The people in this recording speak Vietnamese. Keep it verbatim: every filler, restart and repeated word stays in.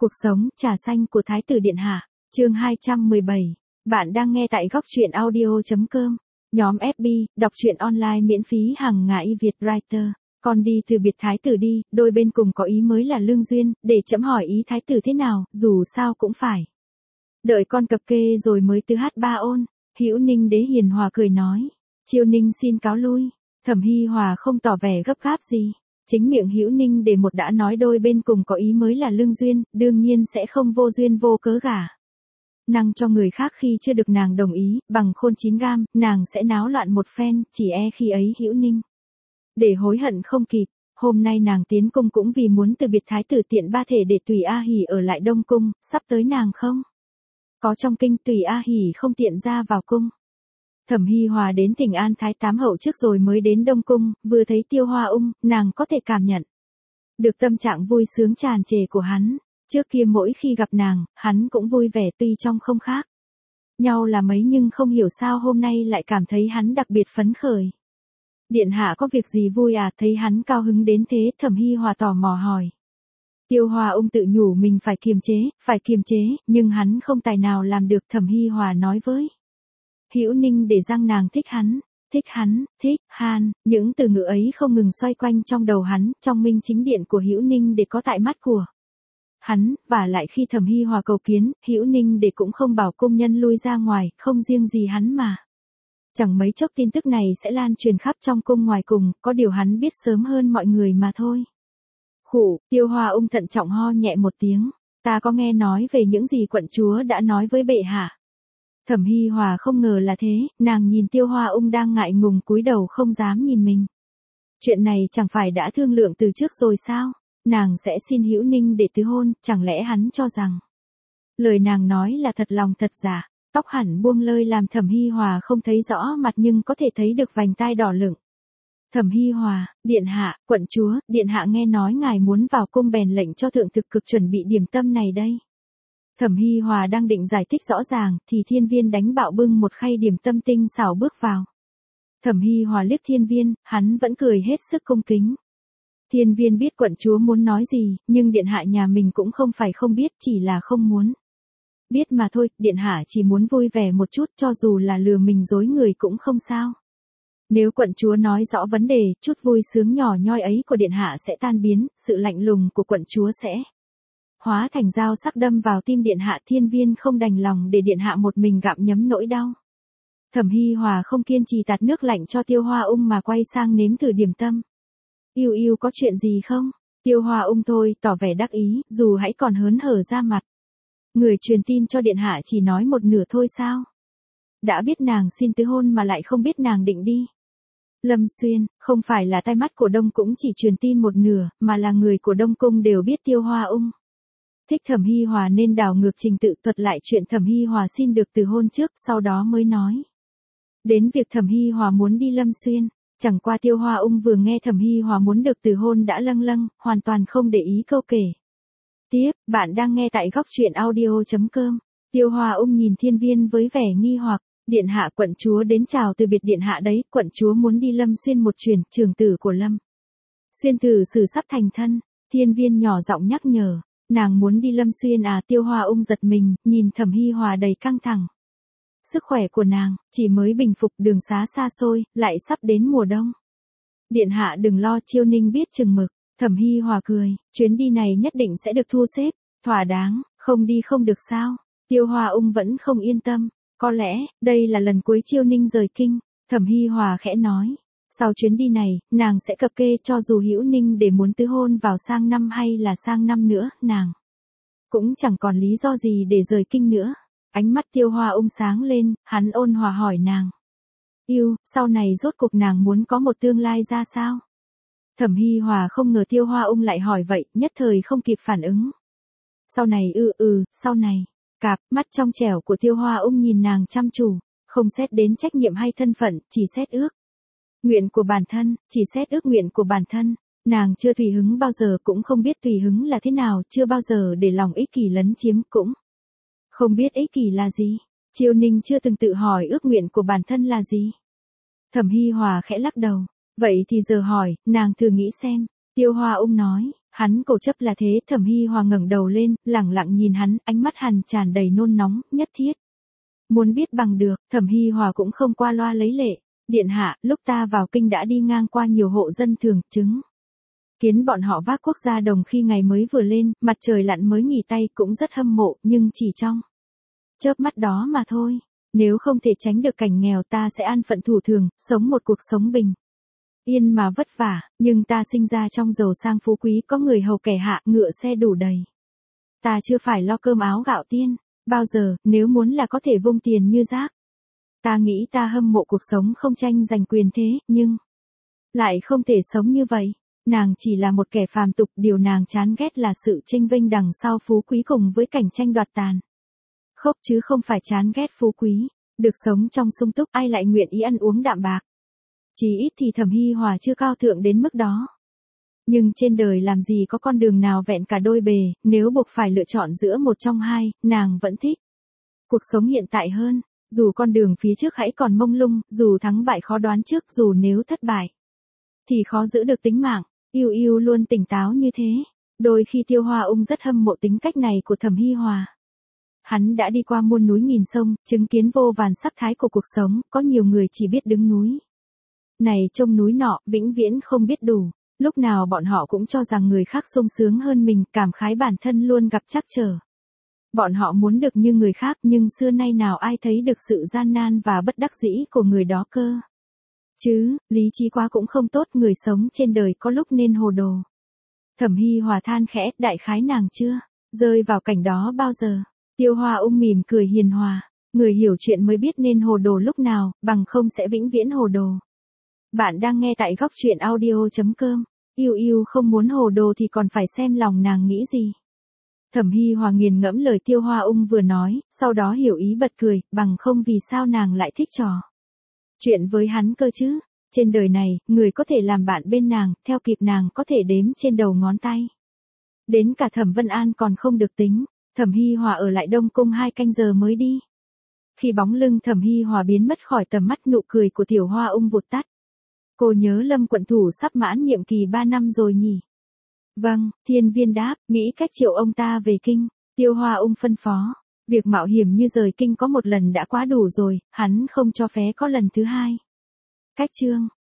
Cuộc sống trà xanh của Thái tử Điện Hạ, chương hai trăm mười bảy. Bạn đang nghe tại góc truyện audio chấm com. Nhóm ép bê, đọc truyện online miễn phí hàng ngày Việt Writer. Con đi từ biệt Thái tử đi, đôi bên cùng có ý mới là lương duyên, để chấm hỏi ý Thái tử thế nào, dù sao cũng phải. Đợi con cập kê rồi mới tứ hát ba ôn. Hữu Ninh Đế hiền hòa cười nói. Chiêu Ninh xin cáo lui. Thẩm Hi Hòa không tỏ vẻ gấp gáp gì. Chính miệng Hữu Ninh để một đã nói đôi bên cùng có ý mới là lương duyên, đương nhiên sẽ không vô duyên vô cớ gả. Năng cho người khác khi chưa được nàng đồng ý, bằng khôn chín gam, nàng sẽ náo loạn một phen, chỉ e khi ấy Hữu Ninh để hối hận không kịp. Hôm nay nàng tiến cung cũng vì muốn từ biệt thái tử tiện ba thể để Tùy A Hỉ ở lại Đông Cung, sắp tới nàng không có trong kinh, Tùy A Hỉ không tiện ra vào cung. Thẩm Hi Hòa đến Thỉnh An Thái Tám hậu trước rồi mới đến Đông Cung, vừa thấy Tiêu Hoa Ung, nàng có thể cảm nhận được tâm trạng vui sướng tràn trề của hắn. Trước kia mỗi khi gặp nàng, hắn cũng vui vẻ tuy trong không khác nhau là mấy nhưng không hiểu sao hôm nay lại cảm thấy hắn đặc biệt phấn khởi. Điện hạ có việc gì vui à? Thấy hắn cao hứng đến thế, Thẩm Hi Hòa tò mò hỏi. Tiêu Hoa Ung tự nhủ mình phải kiềm chế, phải kiềm chế, nhưng hắn không tài nào làm được. Thẩm Hi Hòa nói với Hữu Ninh để rằng nàng thích hắn, thích hắn, thích, han, những từ ngữ ấy không ngừng xoay quanh trong đầu hắn, trong minh chính điện của Hữu Ninh để có tại mắt của hắn, và lại khi Thẩm Hi Hòa cầu kiến, Hữu Ninh để cũng không bảo công nhân lui ra ngoài, không riêng gì hắn mà. Chẳng mấy chốc tin tức này sẽ lan truyền khắp trong cung ngoài cùng, có điều hắn biết sớm hơn mọi người mà thôi. Khụ, Tiêu Hoa Ung thận trọng ho nhẹ một tiếng, ta có nghe nói về những gì quận chúa đã nói với bệ hạ. Thẩm Hi Hòa không ngờ là thế, nàng nhìn Tiêu Hoa Ung đang ngại ngùng cúi đầu không dám nhìn mình. Chuyện này chẳng phải đã thương lượng từ trước rồi sao? Nàng sẽ xin Hữu Ninh để tứ hôn, chẳng lẽ hắn cho rằng lời nàng nói là thật lòng thật giả? Tóc hẳn buông lơi làm Thẩm Hi Hòa không thấy rõ mặt nhưng có thể thấy được vành tai đỏ lửng. Thẩm Hi Hòa, điện hạ, quận chúa, điện hạ nghe nói ngài muốn vào cung bèn lệnh cho thượng thực cực chuẩn bị điểm tâm này đây. Thẩm Hi Hòa đang định giải thích rõ ràng, thì Thiên Viên đánh bạo bưng một khay điểm tâm tinh xảo bước vào. Thẩm Hi Hòa liếc Thiên Viên, hắn vẫn cười hết sức cung kính. Thiên Viên biết quận chúa muốn nói gì, nhưng điện hạ nhà mình cũng không phải không biết, chỉ là không muốn biết mà thôi. Điện hạ chỉ muốn vui vẻ một chút, cho dù là lừa mình dối người cũng không sao. Nếu quận chúa nói rõ vấn đề, chút vui sướng nhỏ nhoi ấy của điện hạ sẽ tan biến, sự lạnh lùng của quận chúa sẽ hóa thành dao sắc đâm vào tim điện hạ. Thiên Viên không đành lòng để điện hạ một mình gặm nhấm nỗi đau. Thẩm Hi Hòa không kiên trì tạt nước lạnh cho Tiêu Hoa Ung mà quay sang nếm thử điểm tâm. Yêu yêu có chuyện gì không? Tiêu Hoa Ung thôi, tỏ vẻ đắc ý, dù hãy còn hớn hở ra mặt. Người truyền tin cho điện hạ chỉ nói một nửa thôi sao? Đã biết nàng xin tứ hôn mà lại không biết nàng định đi Lâm Xuyên. Không phải là tai mắt của Đông cũng chỉ truyền tin một nửa, mà là người của Đông Cung đều biết Tiêu Hoa Ung thích Thẩm Hi Hòa nên đảo ngược trình tự thuật lại chuyện Thẩm Hi Hòa xin được từ hôn trước, sau đó mới nói đến việc Thẩm Hi Hòa muốn đi Lâm Xuyên. Chẳng qua Tiêu Hoa Ung vừa nghe Thẩm Hi Hòa muốn được từ hôn đã lâng lâng, hoàn toàn không để ý câu kể tiếp. Bạn đang nghe tại góc truyện audio chấm com. Tiêu Hoa Ung nhìn Thiên Viên với vẻ nghi hoặc. Điện hạ, quận chúa đến chào từ biệt điện hạ đấy, quận chúa muốn đi Lâm Xuyên một chuyến, trưởng tử của Lâm Xuyên tử sử sắp thành thân. Thiên Viên nhỏ giọng nhắc nhở. Nàng muốn đi Lâm Xuyên à? Tiêu Hoa Ung giật mình, nhìn Thẩm Hi Hòa đầy căng thẳng. Sức khỏe của nàng chỉ mới bình phục, đường xá xa xôi, lại sắp đến mùa đông. Điện hạ đừng lo, Chiêu Ninh biết chừng mực. Thẩm Hi Hòa cười, chuyến đi này nhất định sẽ được thu xếp thỏa đáng, không đi không được sao? Tiêu Hoa Ung vẫn không yên tâm. Có lẽ đây là lần cuối Chiêu Ninh rời kinh. Thẩm Hi Hòa khẽ nói. Sau chuyến đi này, nàng sẽ cập kê cho dù Hữu Ninh để muốn tứ hôn vào sang năm hay là sang năm nữa, nàng cũng chẳng còn lý do gì để rời kinh nữa. Ánh mắt Tiêu Hoa Ung sáng lên, hắn ôn hòa hỏi nàng. Yêu, sau này rốt cuộc nàng muốn có một tương lai ra sao? Thẩm Hi Hòa không ngờ Tiêu Hoa Ung lại hỏi vậy, nhất thời không kịp phản ứng. Sau này ư ừ, sau này. Cạp, mắt trong trẻo của Tiêu Hoa Ung nhìn nàng chăm chú, không xét đến trách nhiệm hay thân phận, chỉ xét ước nguyện của bản thân, chỉ xét ước nguyện của bản thân. Nàng chưa tùy hứng bao giờ, cũng không biết tùy hứng là thế nào, chưa bao giờ để lòng ích kỷ lấn chiếm, cũng không biết ích kỷ là gì. Chiêu Ninh chưa từng tự hỏi ước nguyện của bản thân là gì. Thẩm Hi Hòa khẽ lắc đầu. Vậy thì giờ hỏi, nàng thử nghĩ xem. Tiêu Hoa Ung nói, Hắn cố chấp là thế. Thẩm Hi Hòa ngẩng đầu lên, lẳng lặng nhìn hắn, ánh mắt hắn tràn đầy nôn nóng, nhất thiết. Muốn biết bằng được. Thẩm Hi Hòa cũng không qua loa lấy lệ. Điện hạ, lúc ta vào kinh đã đi ngang qua nhiều hộ dân thường, chứng kiến bọn họ vác quốc gia đồng khi ngày mới vừa lên, mặt trời lặn mới nghỉ tay, cũng rất hâm mộ, nhưng chỉ trong chớp mắt đó mà thôi. Nếu không thể tránh được cảnh nghèo, ta sẽ an phận thủ thường, sống một cuộc sống bình yên mà vất vả, nhưng ta sinh ra trong giàu sang phú quý, có người hầu kẻ hạ, ngựa xe đủ đầy. Ta chưa phải lo cơm áo gạo tiên, bao giờ, nếu muốn là có thể vung tiền như rác. Ta nghĩ ta hâm mộ cuộc sống không tranh giành quyền thế, nhưng lại không thể sống như vậy. Nàng chỉ là một kẻ phàm tục, điều nàng chán ghét là sự chênh vênh đằng sau phú quý cùng với cảnh tranh đoạt tàn khốc, chứ không phải chán ghét phú quý. Được sống trong sung túc, ai lại nguyện ý ăn uống đạm bạc. Chỉ ít thì Thẩm Hi Hòa chưa cao thượng đến mức đó. Nhưng trên đời làm gì có con đường nào vẹn cả đôi bề, nếu buộc phải lựa chọn giữa một trong hai, nàng vẫn thích cuộc sống hiện tại hơn. Dù con đường phía trước hãy còn mông lung, dù thắng bại khó đoán trước, dù nếu thất bại thì khó giữ được tính mạng. Yêu Yêu luôn tỉnh táo như thế. Đôi khi Tiêu Hoa Ung rất hâm mộ tính cách này của Thẩm Hi Hòa. Hắn đã đi qua muôn núi nghìn sông, chứng kiến vô vàn sắc thái của cuộc sống, có nhiều người chỉ biết đứng núi này trông núi nọ, vĩnh viễn không biết đủ. Lúc nào bọn họ cũng cho rằng người khác sung sướng hơn mình, cảm khái bản thân luôn gặp trắc trở. Bọn họ muốn được như người khác, nhưng xưa nay nào ai thấy được sự gian nan và bất đắc dĩ của người đó cơ. Chứ, lý trí quá cũng không tốt, người sống trên đời có lúc nên hồ đồ. Thẩm Hi Hòa than khẽ, đại khái nàng chưa rơi vào cảnh đó bao giờ. Tiêu Hoa Ung mỉm cười hiền hòa, người hiểu chuyện mới biết nên hồ đồ lúc nào, bằng không sẽ vĩnh viễn hồ đồ. Bạn đang nghe tại góc truyện audio chấm com. Yêu Yêu không muốn hồ đồ thì còn phải xem lòng nàng nghĩ gì. Thẩm Hi Hòa nghiền ngẫm lời Tiêu Hoa Ung vừa nói, sau đó hiểu ý bật cười, bằng không vì sao nàng lại thích trò chuyện với hắn cơ chứ. Trên đời này, người có thể làm bạn bên nàng, theo kịp nàng có thể đếm trên đầu ngón tay. Đến cả Thẩm Vân An còn không được tính. Thẩm Hi Hòa ở lại Đông Cung hai canh giờ mới đi. Khi bóng lưng Thẩm Hi Hòa biến mất khỏi tầm mắt, nụ cười của Tiểu Hoa Ung vụt tắt. Cô nhớ Lâm quận thủ sắp mãn nhiệm kỳ ba năm rồi nhỉ? Vâng, Thiên Viên đáp, nghĩ cách triệu ông ta về kinh. Tiêu Hoa Ung phân phó. Việc mạo hiểm như rời kinh có một lần đã quá đủ rồi, hắn không cho phép có lần thứ hai. Cách chương